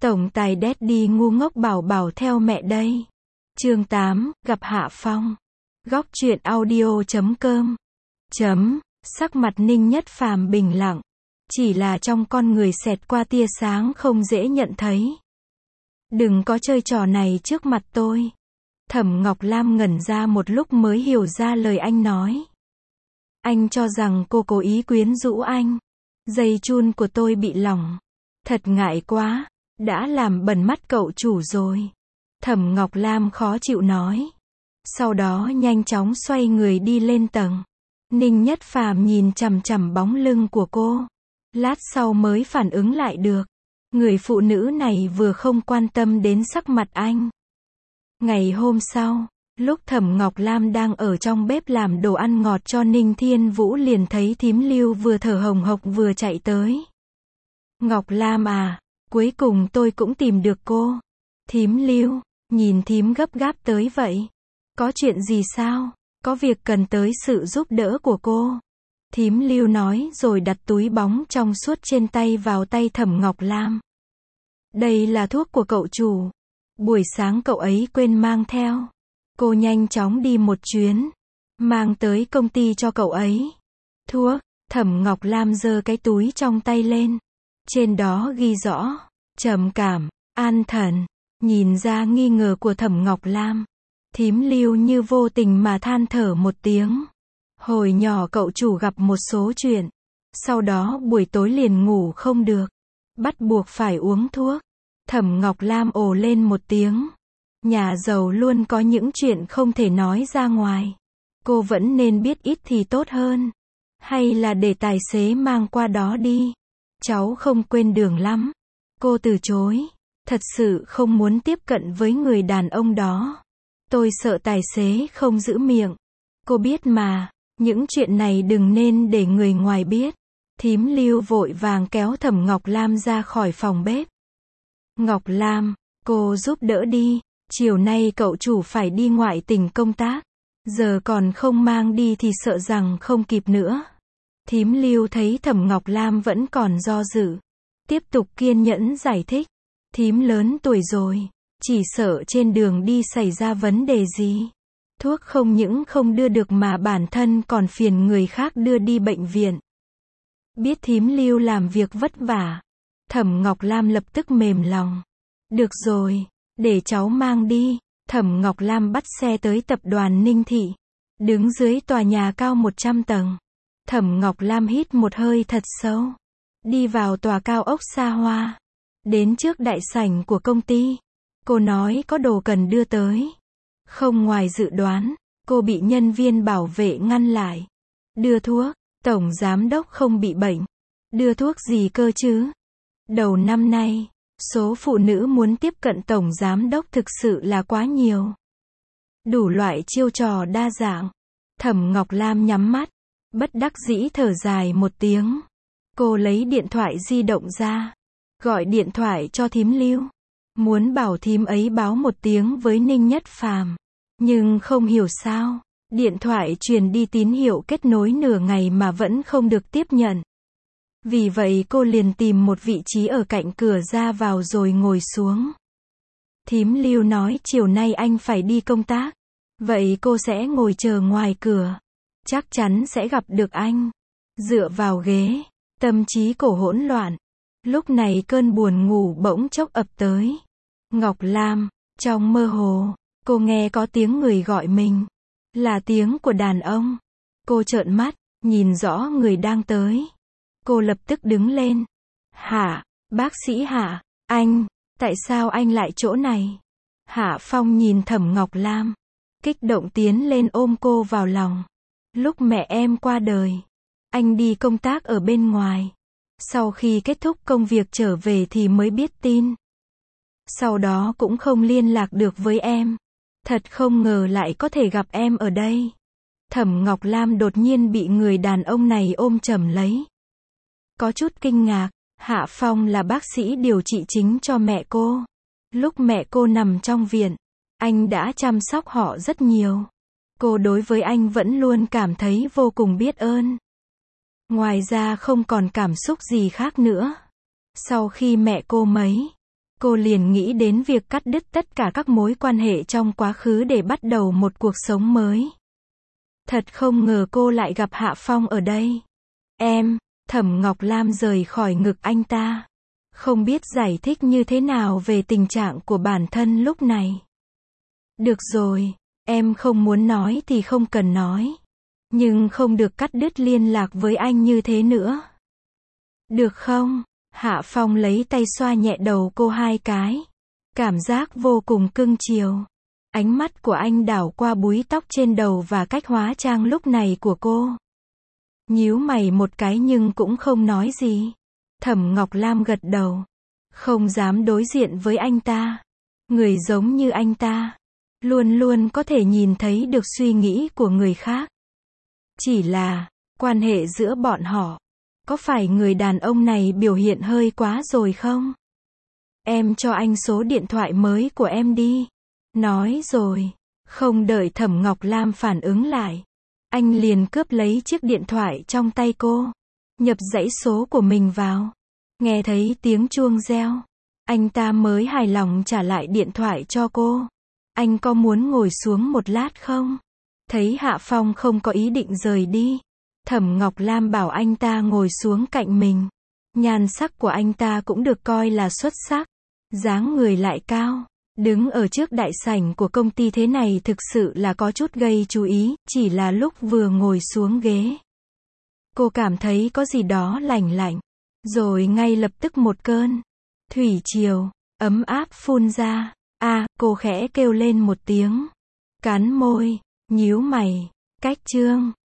Tổng tài Daddy ngu ngốc bảo bảo theo mẹ đây. Chương 8, gặp Hạ Phong. Góc truyện audio.com. Sắc mặt Ninh Nhất Phàm bình lặng. Chỉ là trong con người xẹt qua tia sáng không dễ nhận thấy. Đừng có chơi trò này trước mặt tôi. Thẩm Ngọc Lam ngẩn ra một lúc mới hiểu ra lời anh nói. Anh cho rằng cô cố ý quyến rũ anh. Dây chun của tôi bị lỏng. Thật ngại quá, đã làm bẩn mắt cậu chủ rồi. Thẩm Ngọc Lam khó chịu nói. Sau đó nhanh chóng xoay người đi lên tầng. Ninh Nhất Phàm nhìn chằm chằm bóng lưng của cô. Lát sau mới phản ứng lại được. Người phụ nữ này vừa không quan tâm đến sắc mặt anh. Ngày hôm sau, lúc Thẩm Ngọc Lam đang ở trong bếp làm đồ ăn ngọt cho Ninh Thiên Vũ liền thấy thím Lưu vừa thở hồng hộc vừa chạy tới. Ngọc Lam à, cuối cùng tôi cũng tìm được cô. Thím Lưu, nhìn thím gấp gáp tới vậy. Có chuyện gì sao? Có việc cần tới sự giúp đỡ của cô. Thím Lưu nói rồi đặt túi bóng trong suốt trên tay vào tay Thẩm Ngọc Lam. Đây là thuốc của cậu chủ. Buổi sáng cậu ấy quên mang theo. Cô nhanh chóng đi một chuyến. Mang tới công ty cho cậu ấy. Thuốc, Thẩm Ngọc Lam giơ cái túi trong tay lên. Trên đó ghi rõ, trầm cảm, an thần. Nhìn ra nghi ngờ của Thẩm Ngọc Lam. Thím Lưu như vô tình mà than thở một tiếng. Hồi nhỏ cậu chủ gặp một số chuyện. Sau đó buổi tối liền ngủ không được. Bắt buộc phải uống thuốc. Thẩm Ngọc Lam ồ lên một tiếng. Nhà giàu luôn có những chuyện không thể nói ra ngoài. Cô vẫn nên biết ít thì tốt hơn. Hay là để tài xế mang qua đó đi. Cháu không quên đường lắm. Cô từ chối. Thật sự không muốn tiếp cận với người đàn ông đó. Tôi sợ tài xế không giữ miệng. Cô biết mà, những chuyện này đừng nên để người ngoài biết. Thím Lưu vội vàng kéo Thẩm Ngọc Lam ra khỏi phòng bếp. Ngọc Lam, cô giúp đỡ đi. Chiều nay cậu chủ phải đi ngoại tỉnh công tác. Giờ còn không mang đi thì sợ rằng không kịp nữa. Thím Lưu thấy Thẩm Ngọc Lam vẫn còn do dự. Tiếp tục kiên nhẫn giải thích. Thím lớn tuổi rồi. Chỉ sợ trên đường đi xảy ra vấn đề gì. Thuốc không những không đưa được mà bản thân còn phiền người khác đưa đi bệnh viện. Biết thím Lưu làm việc vất vả. Thẩm Ngọc Lam lập tức mềm lòng. Được rồi, để cháu mang đi. Thẩm Ngọc Lam bắt xe tới tập đoàn Ninh Thị. Đứng dưới tòa nhà cao 100 tầng. Thẩm Ngọc Lam hít một hơi thật sâu. Đi vào tòa cao ốc xa hoa. Đến trước đại sảnh của công ty. Cô nói có đồ cần đưa tới. Không ngoài dự đoán, cô bị nhân viên bảo vệ ngăn lại. Đưa thuốc, tổng giám đốc không bị bệnh. Đưa thuốc gì cơ chứ? Đầu năm nay, số phụ nữ muốn tiếp cận tổng giám đốc thực sự là quá nhiều. Đủ loại chiêu trò đa dạng. Thẩm Ngọc Lam nhắm mắt, bất đắc dĩ thở dài một tiếng. Cô lấy điện thoại di động ra, gọi điện thoại cho thím Lưu. Muốn bảo thím ấy báo một tiếng với Ninh Nhất Phàm. Nhưng không hiểu sao, điện thoại truyền đi tín hiệu kết nối nửa ngày mà vẫn không được tiếp nhận. Vì vậy cô liền tìm một vị trí ở cạnh cửa ra vào rồi ngồi xuống. Thím Lưu nói chiều nay anh phải đi công tác. Vậy cô sẽ ngồi chờ ngoài cửa. Chắc chắn sẽ gặp được anh. Dựa vào ghế, tâm trí cổ hỗn loạn. Lúc này cơn buồn ngủ bỗng chốc ập tới. Ngọc Lam, trong mơ hồ, cô nghe có tiếng người gọi mình. Là tiếng của đàn ông. Cô trợn mắt, nhìn rõ người đang tới. Cô lập tức đứng lên. Hả, bác sĩ Hạ, anh, tại sao anh lại chỗ này? Hạ Phong nhìn Thẩm Ngọc Lam. Kích động tiến lên ôm cô vào lòng. Lúc mẹ em qua đời, anh đi công tác ở bên ngoài. Sau khi kết thúc công việc trở về thì mới biết tin. Sau đó cũng không liên lạc được với em. Thật không ngờ lại có thể gặp em ở đây. Thẩm Ngọc Lam đột nhiên bị người đàn ông này ôm chầm lấy. Có chút kinh ngạc, Hạ Phong là bác sĩ điều trị chính cho mẹ cô. Lúc mẹ cô nằm trong viện, anh đã chăm sóc họ rất nhiều. Cô đối với anh vẫn luôn cảm thấy vô cùng biết ơn. Ngoài ra không còn cảm xúc gì khác nữa. Sau khi mẹ cô mấy cô liền nghĩ đến việc cắt đứt tất cả các mối quan hệ trong quá khứ để bắt đầu một cuộc sống mới. Thật không ngờ cô lại gặp Hạ Phong ở đây. Em, Thẩm Ngọc Lam rời khỏi ngực anh ta. Không biết giải thích như thế nào về tình trạng của bản thân lúc này. Được rồi, em không muốn nói thì không cần nói. Nhưng không được cắt đứt liên lạc với anh như thế nữa. Được không? Hạ Phong lấy tay xoa nhẹ đầu cô 2 cái. Cảm giác vô cùng cưng chiều. Ánh mắt của anh đảo qua búi tóc trên đầu và cách hóa trang lúc này của cô. Nhíu mày một cái nhưng cũng không nói gì. Thẩm Ngọc Lam gật đầu. Không dám đối diện với anh ta. Người giống như anh ta. Luôn luôn có thể nhìn thấy được suy nghĩ của người khác. Chỉ là, quan hệ giữa bọn họ. Có phải người đàn ông này biểu hiện hơi quá rồi không? Em cho anh số điện thoại mới của em đi. Nói rồi. Không đợi Thẩm Ngọc Lam phản ứng lại. Anh liền cướp lấy chiếc điện thoại trong tay cô. Nhập dãy số của mình vào. Nghe thấy tiếng chuông reo. Anh ta mới hài lòng trả lại điện thoại cho cô. Anh có muốn ngồi xuống một lát không? Thấy Hạ Phong không có ý định rời đi. Thẩm Ngọc Lam bảo anh ta ngồi xuống cạnh mình. Nhan sắc của anh ta cũng được coi là xuất sắc. Dáng người lại cao. Đứng ở trước đại sảnh của công ty thế này thực sự là có chút gây chú ý, chỉ là lúc vừa ngồi xuống ghế. Cô cảm thấy có gì đó lạnh lạnh. Rồi ngay lập tức một cơn thủy triều ấm áp phun ra. Cô khẽ kêu lên một tiếng. Cắn môi, nhíu mày. Cách chương